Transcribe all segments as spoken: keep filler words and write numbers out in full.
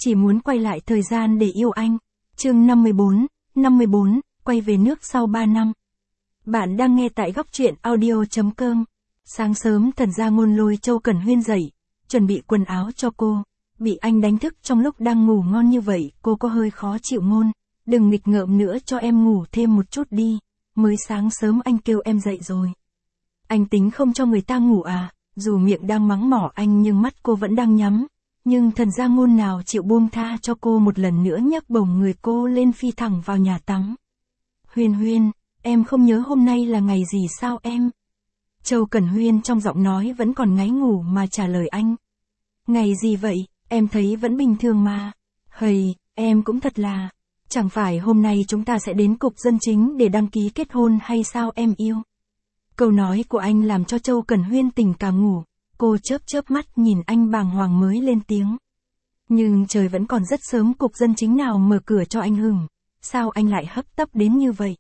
chỉ muốn quay lại thời gian để yêu anh. Chương năm mươi bốn, năm mươi bốn, quay về nước sau ba năm. Bạn đang nghe tại góc truyện audio chấm com. Sáng sớm Thần Gia Ngôn lôi Châu Cẩn Huyên dậy, chuẩn bị quần áo cho cô. Bị anh đánh thức trong lúc đang ngủ ngon như vậy, cô có hơi khó chịu. Ngôn, đừng nghịch ngợm nữa, cho em ngủ thêm một chút đi. Mới sáng sớm anh kêu em dậy rồi. Anh tính không cho người ta ngủ à? Dù miệng đang mắng mỏ anh nhưng mắt cô vẫn đang nhắm. Nhưng Thần Gia Ngôn nào chịu buông tha cho cô, một lần nữa nhấc bổng người cô lên phi thẳng vào nhà tắm. Huyên Huyên, em không nhớ hôm nay là ngày gì sao em? Châu Cẩn Huyên trong giọng nói vẫn còn ngáy ngủ mà trả lời anh. Ngày gì vậy, em thấy vẫn bình thường mà. Hầy, em cũng thật là. Chẳng phải hôm nay chúng ta sẽ đến cục dân chính để đăng ký kết hôn hay sao em yêu? Câu nói của anh làm cho Châu Cẩn Huyên tỉnh cả ngủ. Cô chớp chớp mắt nhìn anh bàng hoàng mới lên tiếng. Nhưng trời vẫn còn rất sớm, cục dân chính nào mở cửa cho anh hửng. Sao anh lại hấp tấp đến như vậy?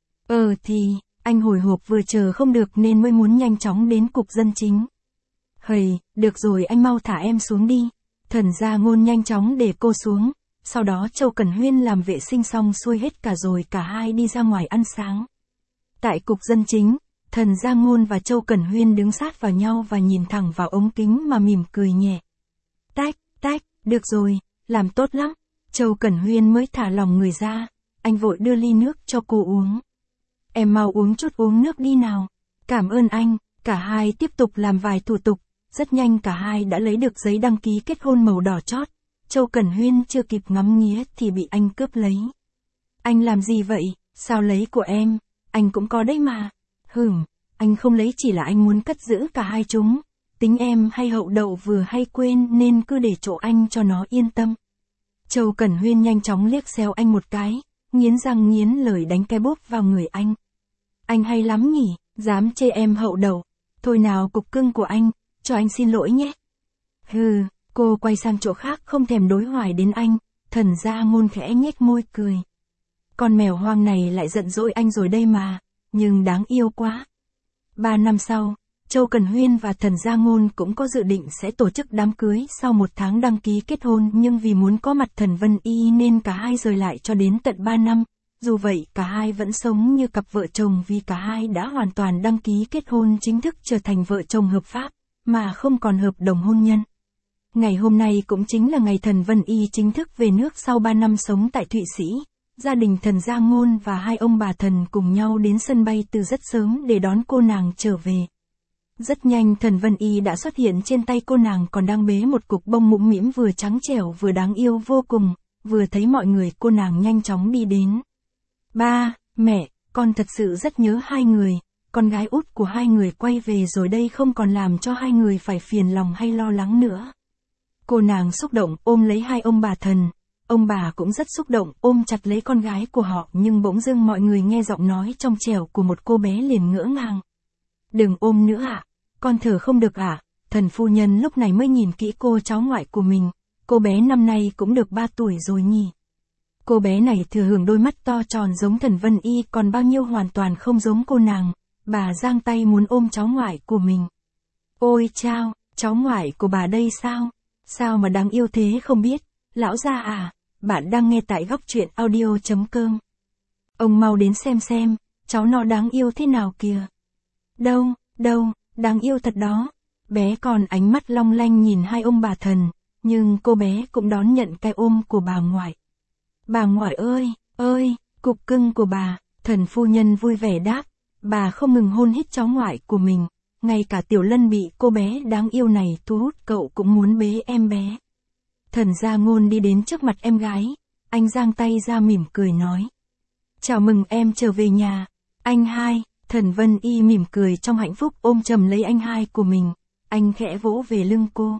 Ờ thì, anh hồi hộp vừa chờ không được nên mới muốn nhanh chóng đến cục dân chính. Hầy, được rồi, anh mau thả em xuống đi. Thần Gia Ngôn nhanh chóng để cô xuống. Sau đó Châu Cẩn Huyên làm vệ sinh xong xuôi hết cả rồi cả hai đi ra ngoài ăn sáng. Tại cục dân chính, Thần Gia Ngôn và Châu Cẩn Huyên đứng sát vào nhau và nhìn thẳng vào ống kính mà mỉm cười nhẹ. Tách, tách, được rồi, làm tốt lắm. Châu Cẩn Huyên mới thả lỏng người ra. Anh vội đưa ly nước cho cô uống. Em mau uống chút, uống nước đi nào. Cảm ơn anh. Cả hai tiếp tục làm vài thủ tục. Rất nhanh cả hai đã lấy được giấy đăng ký kết hôn màu đỏ chót. Châu Cẩn Huyên chưa kịp ngắm nghía thì bị anh cướp lấy. Anh làm gì vậy? Sao lấy của em? Anh cũng có đấy mà. Hửm, anh không lấy chỉ là anh muốn cất giữ cả hai chúng. Tính em hay hậu đậu vừa hay quên nên cứ để chỗ anh cho nó yên tâm. Châu Cẩn Huyên nhanh chóng liếc xéo anh một cái, nghiến răng nghiến lợi đánh cái bốp vào người anh. Anh hay lắm nhỉ, dám chê em hậu đậu. Thôi nào, cục cưng của anh, cho anh xin lỗi nhé. Hừ, cô quay sang chỗ khác không thèm đối hoài đến anh. Thần Gia Ngôn khẽ nhếch môi cười. Con mèo hoang này lại giận dỗi anh rồi đây mà, nhưng đáng yêu quá. Ba năm sau, Châu Cẩn Huyên và Thần Gia Ngôn cũng có dự định sẽ tổ chức đám cưới sau một tháng đăng ký kết hôn, nhưng vì muốn có mặt Thần Vân Y nên cả hai rời lại cho đến tận ba năm. Dù vậy cả hai vẫn sống như cặp vợ chồng vì cả hai đã hoàn toàn đăng ký kết hôn chính thức, trở thành vợ chồng hợp pháp, mà không còn hợp đồng hôn nhân. Ngày hôm nay cũng chính là ngày Thần Vân Y chính thức về nước sau ba năm sống tại Thụy Sĩ. Gia đình Thần Gia Ngôn và hai ông bà Thần cùng nhau đến sân bay từ rất sớm để đón cô nàng trở về. Rất nhanh Thần Vân Y đã xuất hiện, trên tay cô nàng còn đang bế một cục bông mũm mĩm vừa trắng trẻo vừa đáng yêu vô cùng. Vừa thấy mọi người cô nàng nhanh chóng đi đến. Ba, mẹ, con thật sự rất nhớ hai người. Con gái út của hai người quay về rồi đây, không còn làm cho hai người phải phiền lòng hay lo lắng nữa. Cô nàng xúc động ôm lấy hai ông bà Thần. Ông bà cũng rất xúc động ôm chặt lấy con gái của họ, nhưng bỗng dưng mọi người nghe giọng nói trong trẻo của một cô bé liền ngỡ ngàng. Đừng ôm nữa ạ, à? Con thở không được ạ. À? Thần phu nhân lúc này mới nhìn kỹ cô cháu ngoại của mình. Cô bé năm nay cũng được ba tuổi rồi nhỉ. Cô bé này thừa hưởng đôi mắt to tròn giống Thần Vân Y, còn bao nhiêu hoàn toàn không giống cô nàng. Bà giang tay muốn ôm cháu ngoại của mình. Ôi chao, cháu ngoại của bà đây sao? Sao mà đáng yêu thế không biết? Lão gia à, bạn đang nghe tại góc truyện audio chấm com. Ông mau đến xem xem, cháu nó đáng yêu thế nào kìa. Đâu, đâu, đáng yêu thật đó. Bé còn ánh mắt long lanh nhìn hai ông bà Thần, nhưng cô bé cũng đón nhận cái ôm của bà ngoại. Bà ngoại ơi, ơi, cục cưng của bà, Thần phu nhân vui vẻ đáp. Bà không ngừng hôn hít cháu ngoại của mình, ngay cả Tiểu Lân bị cô bé đáng yêu này thu hút, cậu cũng muốn bế em bé. Thần Gia Ngôn đi đến trước mặt em gái, anh giang tay ra mỉm cười nói. Chào mừng em trở về nhà, anh hai. Thần Vân Y mỉm cười trong hạnh phúc ôm chầm lấy anh hai của mình, anh khẽ vỗ về lưng cô.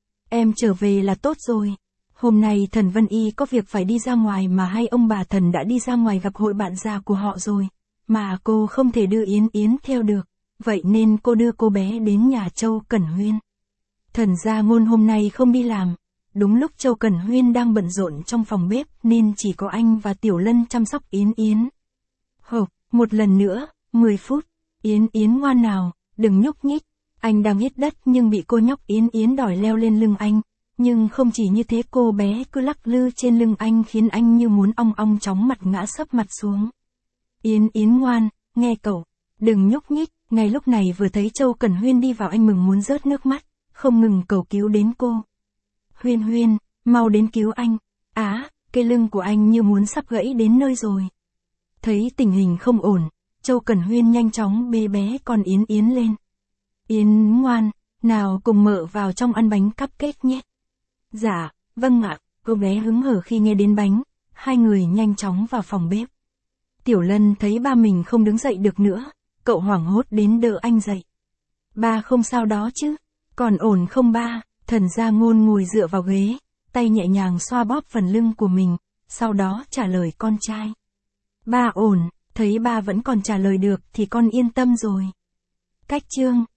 Em trở về là tốt rồi. Hôm nay Thần Vân Y có việc phải đi ra ngoài mà hai ông bà Thần đã đi ra ngoài gặp hội bạn già của họ rồi, mà cô không thể đưa Yến Yến theo được, vậy nên cô đưa cô bé đến nhà Châu Cẩn Huyên. Thần Gia Ngôn hôm nay không đi làm. Đúng lúc Châu Cẩn Huyên đang bận rộn trong phòng bếp nên chỉ có anh và Tiểu Lân chăm sóc Yến Yến. Hộp, một lần nữa, mười phút. Yến Yến ngoan nào, đừng nhúc nhích. Anh đang hít đất nhưng bị cô nhóc Yến Yến đòi leo lên lưng anh. Nhưng không chỉ như thế, cô bé cứ lắc lư trên lưng anh khiến anh như muốn ong ong chóng mặt ngã sấp mặt xuống. Yến Yến ngoan, nghe cậu, đừng nhúc nhích. Ngay lúc này vừa thấy Châu Cẩn Huyên đi vào, anh mừng muốn rớt nước mắt, không ngừng cầu cứu đến cô. Huyên Huyên, mau đến cứu anh. Á, cái lưng của anh như muốn sắp gãy đến nơi rồi. Thấy tình hình không ổn, Châu Cẩn Huyên nhanh chóng bế bé con Yến Yến lên. Yến ngoan, nào cùng mợ vào trong ăn bánh cupcake nhé. Dạ, vâng ạ, cô bé hứng hở khi nghe đến bánh, hai người nhanh chóng vào phòng bếp. Tiểu Lân thấy ba mình không đứng dậy được nữa, cậu hoảng hốt đến đỡ anh dậy. Ba không sao đó chứ, còn ổn không ba? Thần Gia Ngôn ngồi dựa vào ghế, tay nhẹ nhàng xoa bóp phần lưng của mình, sau đó trả lời con trai. Ba ổn, thấy ba vẫn còn trả lời được thì con yên tâm rồi. Cách chương